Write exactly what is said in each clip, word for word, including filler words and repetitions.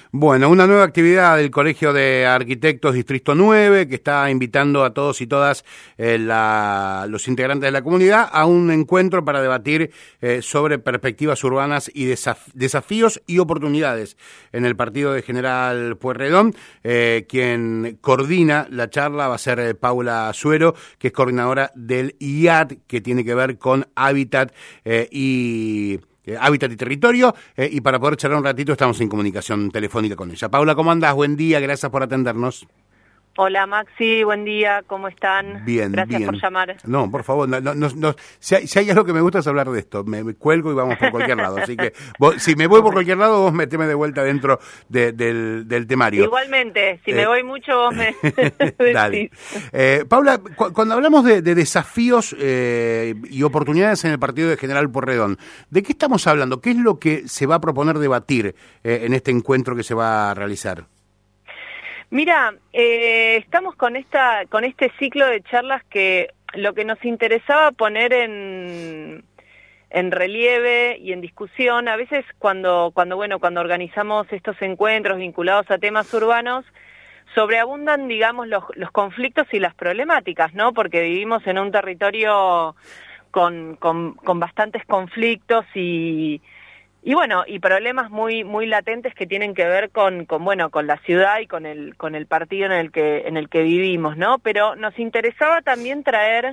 Bueno, una nueva actividad del Colegio de Arquitectos Distrito nueve que está invitando a todos y todas eh, la, los integrantes de la comunidad a un encuentro para debatir eh, sobre perspectivas urbanas y desaf- desafíos y oportunidades en el partido de General Pueyrredón. Eh, quien coordina la charla va a ser eh, Paula Suero, que es coordinadora del I A D, que tiene que ver con hábitat eh, y... Eh, hábitat y territorio, eh, y para poder charlar un ratito estamos en comunicación telefónica con ella. Paula, ¿cómo andás? Buen día, gracias por atendernos. Hola Maxi, buen día, ¿cómo están? Bien, Gracias bien. por llamar. No, por favor, no, no, no, no. Si, hay, si hay algo que me gusta es hablar de esto, me, me cuelgo y vamos por cualquier lado, así que vos, si me voy por cualquier lado, vos meteme de vuelta dentro de, del, del temario. Igualmente, si eh, me voy mucho vos me Dale. Eh, Paula, cu cuando hablamos de, de desafíos eh, y oportunidades en el partido de General Pueyrredón, ¿de qué estamos hablando? ¿Qué es lo que se va a proponer debatir eh, en este encuentro que se va a realizar? Mira, eh, estamos con esta, con este ciclo de charlas que lo que nos interesaba poner en, en relieve y en discusión, a veces cuando, cuando, bueno, cuando organizamos estos encuentros vinculados a temas urbanos, sobreabundan, digamos, los, los conflictos y las problemáticas, ¿no? Porque vivimos en un territorio con, con, con bastantes conflictos y Y bueno, y problemas muy muy latentes que tienen que ver con, con bueno, con la ciudad y con el con el partido en el que en el que vivimos, ¿no? Pero nos interesaba también traer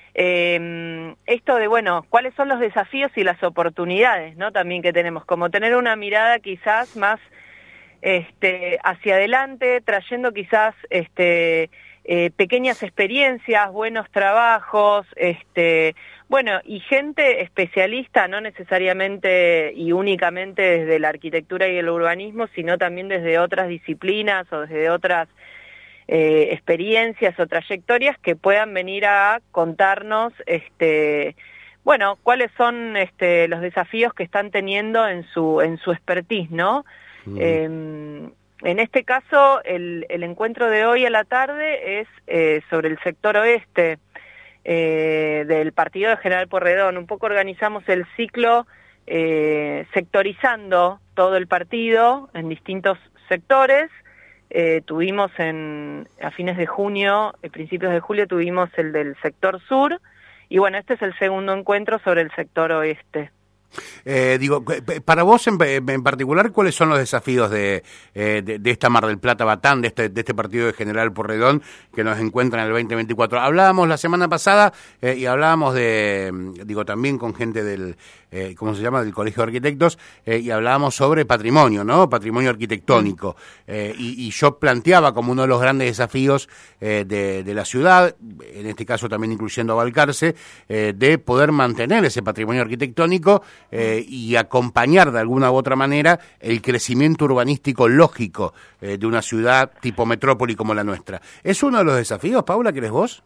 eh, esto de, bueno, cuáles son los desafíos y las oportunidades, ¿no? También que tenemos, como tener una mirada quizás más este hacia adelante, trayendo quizás este eh, pequeñas experiencias, buenos trabajos, este bueno, y gente especialista, no necesariamente y únicamente desde la arquitectura y el urbanismo, sino también desde otras disciplinas o desde otras eh, experiencias o trayectorias que puedan venir a contarnos, este, bueno, cuáles son este, los desafíos que están teniendo en su en su expertise, ¿no? Mm. Eh, en este caso, el, el encuentro de hoy a la tarde es eh, sobre el sector oeste. Eh, del partido de General Pueyrredón. Un poco organizamos el ciclo eh, sectorizando todo el partido en distintos sectores. Eh, tuvimos en a fines de junio, a principios de julio, tuvimos el del sector sur, y bueno, este es el segundo encuentro sobre el sector oeste. Eh, digo, para vos en, en particular, ¿cuáles son los desafíos de, eh, de, de esta Mar del Plata Batán, de este, de este partido de General Pueyrredón que nos encuentra en el veinte veinticuatro? Hablábamos la semana pasada eh, y hablábamos de, digo, también con gente del, eh, ¿cómo se llama?, del Colegio de Arquitectos, eh, y hablábamos sobre patrimonio, ¿no?, patrimonio arquitectónico. Eh, y, y yo planteaba como uno de los grandes desafíos eh, de, de la ciudad, en este caso también incluyendo a Balcarce, eh, de poder mantener ese patrimonio arquitectónico Eh, y acompañar de alguna u otra manera el crecimiento urbanístico lógico eh, de una ciudad tipo metrópoli como la nuestra. ¿Es uno de los desafíos, Paula, querés vos?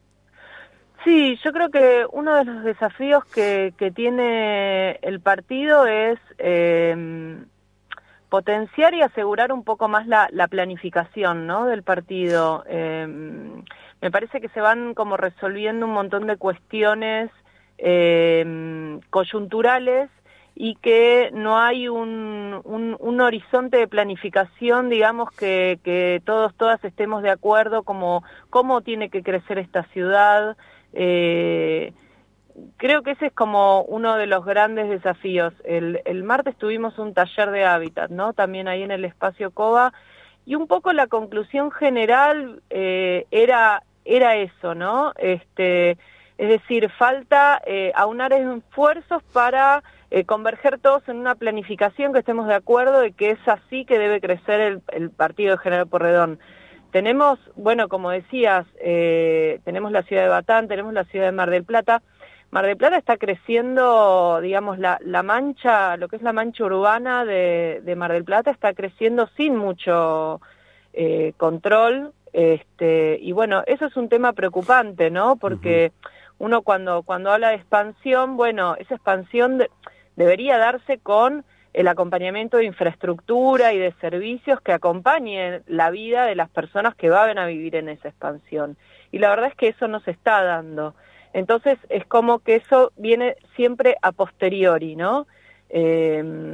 Sí, yo creo que uno de los desafíos que, que tiene el partido es eh, potenciar y asegurar un poco más la, la planificación, ¿no?, del partido. Eh, me parece que se van como resolviendo un montón de cuestiones Eh, coyunturales y que no hay un, un, un horizonte de planificación, digamos, que, que todos, todas estemos de acuerdo como cómo tiene que crecer esta ciudad. Eh, creo que ese es como uno de los grandes desafíos. El, el martes tuvimos un taller de hábitat, ¿no?, también ahí en el espacio Cova, y un poco la conclusión general eh, era, era eso, ¿no? Este... Es decir, falta eh, aunar esfuerzos para eh, converger todos en una planificación que estemos de acuerdo de que es así que debe crecer el, el partido de General Pueyrredón. Tenemos, bueno, como decías, eh, tenemos la ciudad de Batán, tenemos la ciudad de Mar del Plata. Mar del Plata está creciendo, digamos, la, la mancha, lo que es la mancha urbana de, de Mar del Plata está creciendo sin mucho eh, control. Este, y bueno, eso es un tema preocupante, ¿no? Porque uh-huh. uno cuando, cuando habla de expansión, bueno, esa expansión de, debería darse con el acompañamiento de infraestructura y de servicios que acompañen la vida de las personas que van a vivir en esa expansión. Y la verdad es que eso no se está dando. Entonces es como que eso viene siempre a posteriori, ¿no? Eh,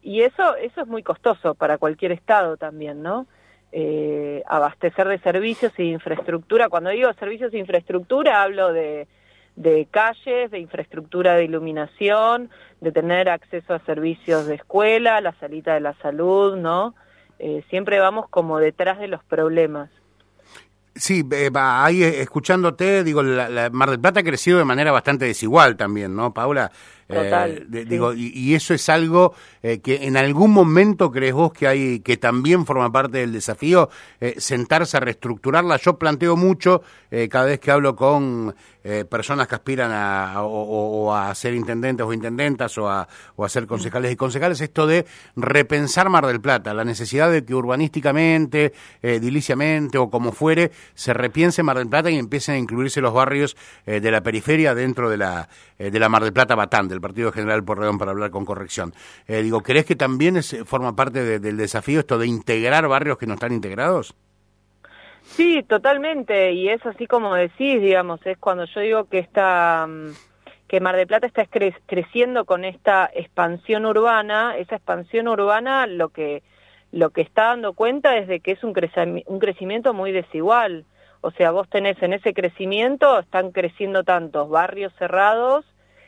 y eso, eso es muy costoso para cualquier estado también, ¿no? Eh, abastecer de servicios y de infraestructura. Cuando digo servicios e infraestructura, hablo de, de calles, de infraestructura de iluminación, de tener acceso a servicios de escuela, la salita de la salud, ¿no? Eh, siempre vamos como detrás de los problemas. Sí, eh, ahí escuchándote, digo, la, la Mar del Plata ha crecido de manera bastante desigual también, ¿no, Paula? Total, eh, de, sí. digo, y, y eso es algo eh, que en algún momento crees vos que hay, que también forma parte del desafío, eh, sentarse a reestructurarla. Yo planteo mucho eh, cada vez que hablo con eh, personas que aspiran a, a o, o a ser intendentes o intendentas o a, o a ser concejales y concejales, esto de repensar Mar del Plata, la necesidad de que urbanísticamente, eh, ediliciamente o como fuere, se repiense Mar del Plata y empiecen a incluirse los barrios eh, de la periferia dentro de la eh, de la Mar del Plata Batán, del Partido General Pueyrredón, para hablar con corrección. Eh, digo, ¿crees que también es, forma parte de, del desafío esto de integrar barrios que no están integrados? Sí, totalmente, y es así como decís, digamos, es cuando yo digo que esta, que Mar del Plata está cre- creciendo con esta expansión urbana. Esa expansión urbana lo que lo que está dando cuenta es de que es un, creci- un crecimiento muy desigual. O sea, vos tenés en ese crecimiento, están creciendo tantos barrios cerrados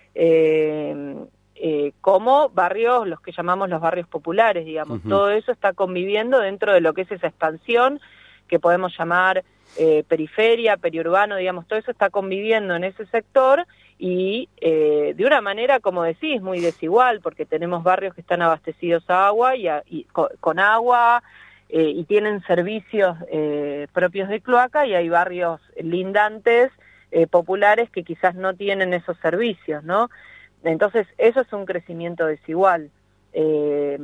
eh, eh, como barrios, los que llamamos los barrios populares, digamos. Uh-huh. Todo eso está conviviendo dentro de lo que es esa expansión que podemos llamar eh, periferia, periurbano, digamos, todo eso está conviviendo en ese sector y eh, de una manera, como decís, muy desigual, porque tenemos barrios que están abastecidos a agua y, a, y con, con agua eh, y tienen servicios eh, propios de cloaca, y hay barrios lindantes, eh, populares, que quizás no tienen esos servicios, ¿no? Entonces, eso es un crecimiento desigual. Eh,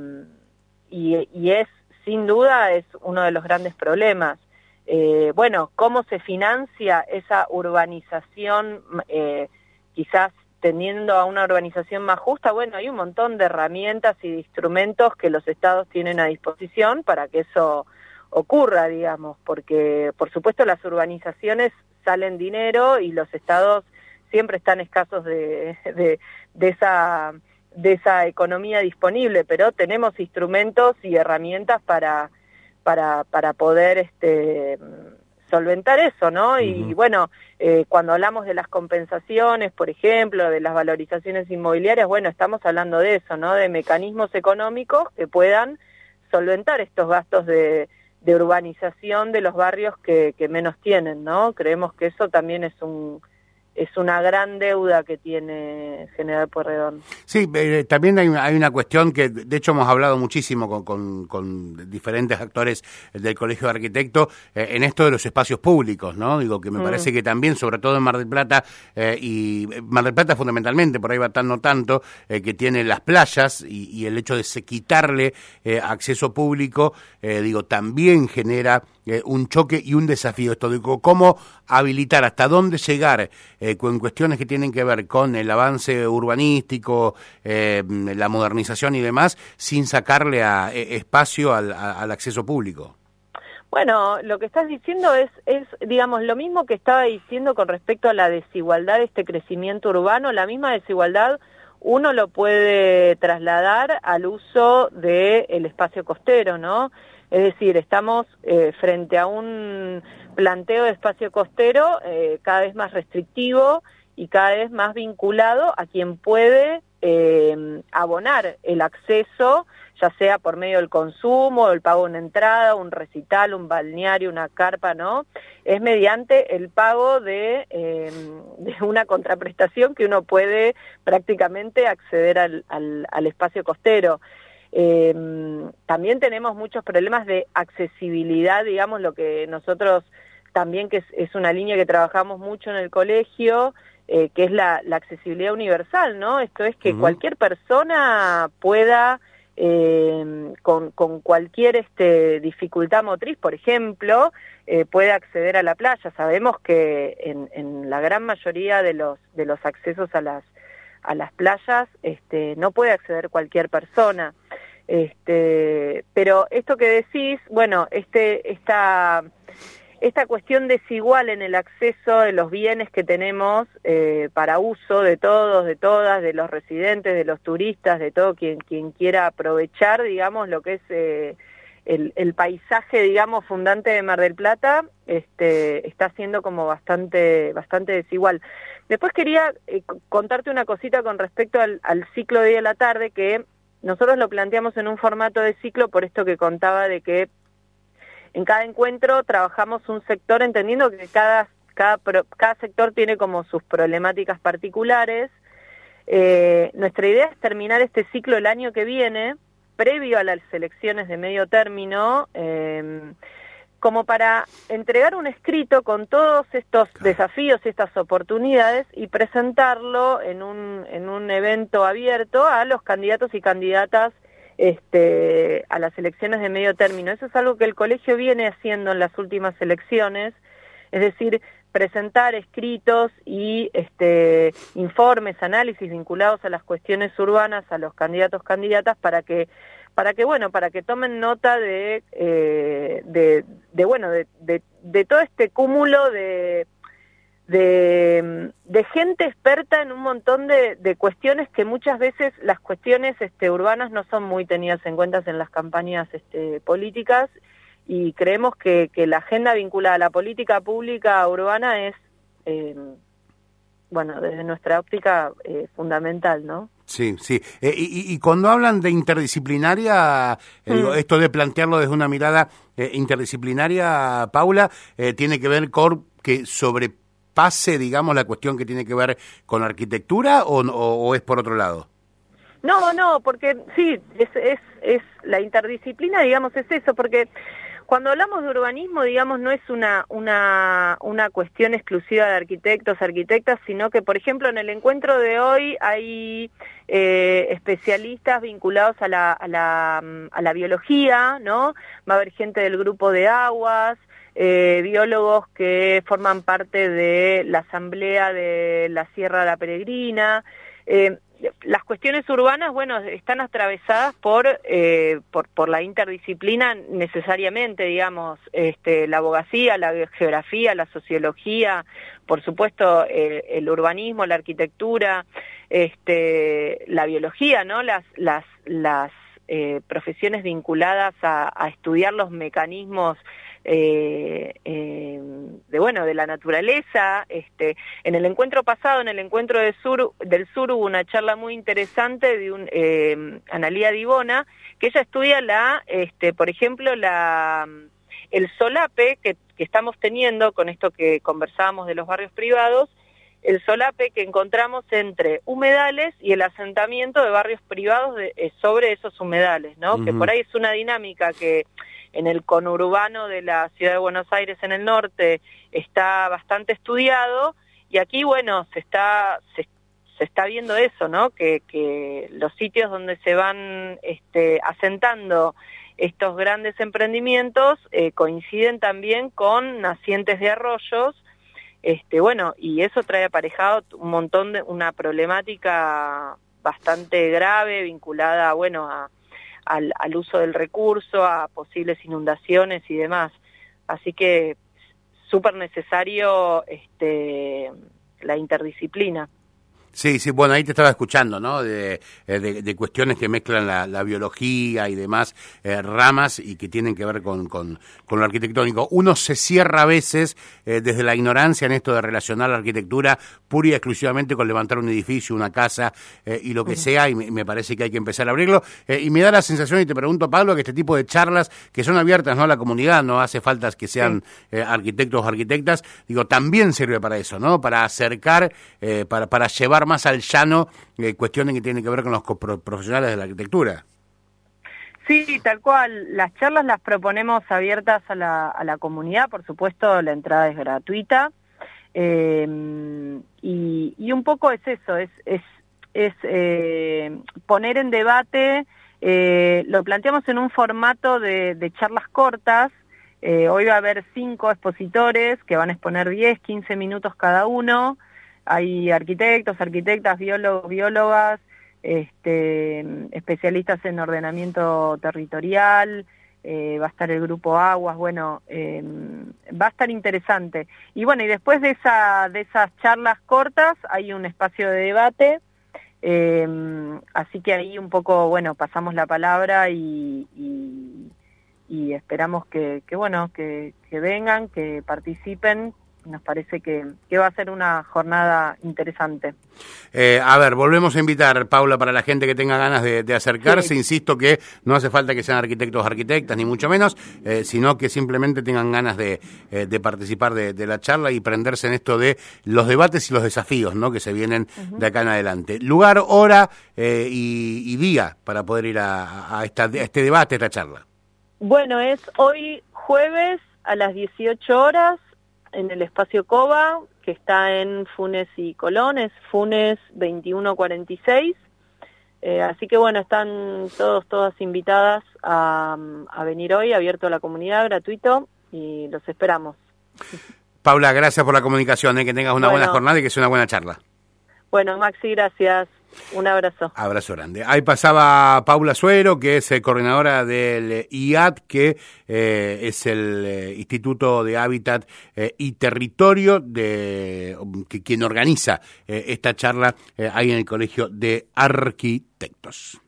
y, y es, sin duda, es uno de los grandes problemas. Eh, bueno, ¿cómo se financia esa urbanización, eh, quizás tendiendo a una urbanización más justa? Bueno, hay un montón de herramientas y de instrumentos que los estados tienen a disposición para que eso ocurra, digamos, porque, por supuesto, las urbanizaciones salen dinero y los estados siempre están escasos de, de, de esa... de esa economía disponible, pero tenemos instrumentos y herramientas para para para poder este solventar eso, ¿no? Uh-huh. Y bueno, eh, cuando hablamos de las compensaciones, por ejemplo, de las valorizaciones inmobiliarias, bueno, estamos hablando de eso, ¿no? De mecanismos económicos que puedan solventar estos gastos de, de urbanización de los barrios que, que menos tienen, ¿no? Creemos que eso también es un es una gran deuda que tiene General Pueyrredón. Sí, eh, también hay, hay una cuestión que, de hecho, hemos hablado muchísimo con, con, con diferentes actores del Colegio de Arquitectos eh, en esto de los espacios públicos, ¿no? Digo, que me mm. parece que también, sobre todo en Mar del Plata, eh, y Mar del Plata fundamentalmente, por ahí Batán no tanto, eh, que tiene las playas y, y el hecho de se quitarle eh, acceso público, eh, digo, también genera eh, un choque y un desafío. Esto de cómo habilitar, hasta dónde llegar eh, con cuestiones que tienen que ver con el avance urbanístico, eh, la modernización y demás, sin sacarle a, eh, espacio al, a, al acceso público. Bueno, lo que estás diciendo es, es, digamos, lo mismo que estaba diciendo con respecto a la desigualdad de este crecimiento urbano. La misma desigualdad uno lo puede trasladar al uso del espacio costero, ¿no? Es decir, estamos eh, frente a un planteo de espacio costero eh, cada vez más restrictivo y cada vez más vinculado a quien puede eh, abonar el acceso, ya sea por medio del consumo, el pago de una entrada, un recital, un balneario, una carpa, ¿no? Es mediante el pago de, eh, de una contraprestación que uno puede prácticamente acceder al, al, al espacio costero. Eh, también tenemos muchos problemas de accesibilidad, digamos, lo que nosotros también, que es, es una línea que trabajamos mucho en el colegio, eh, que es la, la accesibilidad universal, ¿no? Esto es que uh-huh. cualquier persona pueda, eh, con, con cualquier este, dificultad motriz, por ejemplo, eh, puede acceder a la playa. Sabemos que en, en la gran mayoría de los, de los accesos a las a las playas este, no puede acceder cualquier persona. Este, pero esto que decís, bueno, este, esta, esta cuestión desigual en el acceso de los bienes que tenemos eh, para uso de todos, de todas, de los residentes, de los turistas, de todo quien, quien quiera aprovechar, digamos, lo que es eh, el, el paisaje, digamos, fundante de Mar del Plata, este, está siendo como bastante, bastante desigual. Después quería eh, contarte una cosita con respecto al, al ciclo de hoy a la tarde, que nosotros lo planteamos en un formato de ciclo, por esto que contaba de que en cada encuentro trabajamos un sector, entendiendo que cada, cada, cada sector tiene como sus problemáticas particulares. Eh, nuestra idea es terminar este ciclo el año que viene, previo a las elecciones de medio término, eh, como para entregar un escrito con todos estos desafíos y estas oportunidades y presentarlo en un, en un evento abierto a los candidatos y candidatas Este, a las elecciones de medio término. Eso es algo que el colegio viene haciendo en las últimas elecciones, es decir, presentar escritos y este, informes, análisis vinculados a las cuestiones urbanas a los candidatos, candidatas, para que, para que bueno, para que tomen nota de, eh, de, de bueno, de, de, de todo este cúmulo de De, de gente experta en un montón de, de cuestiones que muchas veces las cuestiones este, urbanas no son muy tenidas en cuenta en las campañas este, políticas, y creemos que, que la agenda vinculada a la política pública urbana es, eh, bueno, desde nuestra óptica eh, fundamental, ¿no? Sí, sí. Eh, y, y cuando hablan de interdisciplinaria, eh, mm. digo, esto de plantearlo desde una mirada eh, interdisciplinaria, Paula, eh, tiene que ver con que sobre pase, digamos, la cuestión que tiene que ver con arquitectura, o, o, o es por otro lado? No, no, porque sí, es, es, es la interdisciplina, digamos, es eso, porque cuando hablamos de urbanismo, digamos, no es una, una, una cuestión exclusiva de arquitectos, arquitectas, sino que, por ejemplo, en el encuentro de hoy hay eh, especialistas vinculados a la, a la, a la biología, ¿no? Va a haber gente del grupo de aguas, Eh, biólogos que forman parte de la asamblea de la Sierra de la Peregrina. Eh, las cuestiones urbanas, bueno, están atravesadas por, eh, por, por la interdisciplina necesariamente, digamos, este, la abogacía, la geografía, la sociología, por supuesto, eh, el urbanismo, la arquitectura, este, la biología, ¿no? Las, las, las eh, profesiones vinculadas a, a estudiar los mecanismos Eh, eh, de bueno de la naturaleza. Este, en el encuentro pasado, en el encuentro del sur, del sur hubo una charla muy interesante de un eh, Analía Dibona, que ella estudia la, este, por ejemplo, la el solape que, que estamos teniendo con esto que conversábamos de los barrios privados, el solape que encontramos entre humedales y el asentamiento de barrios privados de, eh, sobre esos humedales, ¿no? Uh-huh. Que por ahí es una dinámica que en el conurbano de la ciudad de Buenos Aires, en el norte, está bastante estudiado, y aquí, bueno, se está se, se está viendo eso, ¿no? Que, que los sitios donde se van este, asentando estos grandes emprendimientos eh, coinciden también con nacientes de arroyos, este, bueno, y eso trae aparejado un montón de, una problemática bastante grave vinculada, bueno, a Al, al uso del recurso, a posibles inundaciones y demás. Así que súper necesario este, la interdisciplina. Sí, sí, bueno, ahí te estaba escuchando, ¿no? De, de, de cuestiones que mezclan la, la biología y demás eh, ramas y que tienen que ver con, con, con lo arquitectónico. Uno se cierra a veces eh, desde la ignorancia en esto de relacionar la arquitectura pura y exclusivamente con levantar un edificio, una casa eh, y lo que sea, y me, me parece que hay que empezar a abrirlo. Eh, y me da la sensación, y te pregunto, Pablo, que este tipo de charlas que son abiertas, ¿no?, a la comunidad, no hace falta que sean eh, arquitectos o arquitectas, digo, también sirve para eso, ¿no? Para acercar, eh, para, para llevar más al llano eh, cuestiones que tienen que ver con los profesionales de la arquitectura. Sí, tal cual. Las charlas las proponemos abiertas a la, a la comunidad, por supuesto la entrada es gratuita, eh, y, y un poco es eso, es, es, es eh, poner en debate, eh, lo planteamos en un formato de, de charlas cortas. Eh, hoy va a haber cinco expositores que van a exponer diez, quince minutos cada uno. Hay arquitectos, arquitectas, biólogos, biólogas, este, especialistas en ordenamiento territorial, eh, va a estar el grupo Aguas, bueno, eh, va a estar interesante. Y bueno, y después de, esa, de esas charlas cortas hay un espacio de debate, eh, así que ahí un poco, bueno, pasamos la palabra y, y, y esperamos que, que bueno, que, que vengan, que participen. Nos parece que, que va a ser una jornada interesante. Eh, a ver, volvemos a invitar, Paula, para la gente que tenga ganas de, de acercarse. Sí. Insisto que no hace falta que sean arquitectos o arquitectas, ni mucho menos, eh, sino que simplemente tengan ganas de, eh, de participar de, de la charla y prenderse en esto de los debates y los desafíos, ¿no?, que se vienen uh-huh. de acá en adelante. Lugar, hora eh, y, y día para poder ir a, a, esta, a este debate, a esta charla. Bueno, es hoy jueves a las dieciocho horas. En el espacio Cova, que está en Funes y Colón, es Funes veintiuno cuarenta y seis. Eh, así que bueno, están todos, todas invitadas a, a venir hoy, abierto a la comunidad, gratuito, y los esperamos. Paula, gracias por la comunicación, ¿eh? Que tengas una bueno, buena jornada y que sea una buena charla. Bueno, Maxi, gracias. Un abrazo. Abrazo grande. Ahí pasaba Paula Suero, que es eh, coordinadora del I A T, que eh, es el eh, Instituto de Hábitat eh, y Territorio, de que, quien organiza eh, esta charla eh, ahí en el Colegio de Arquitectos.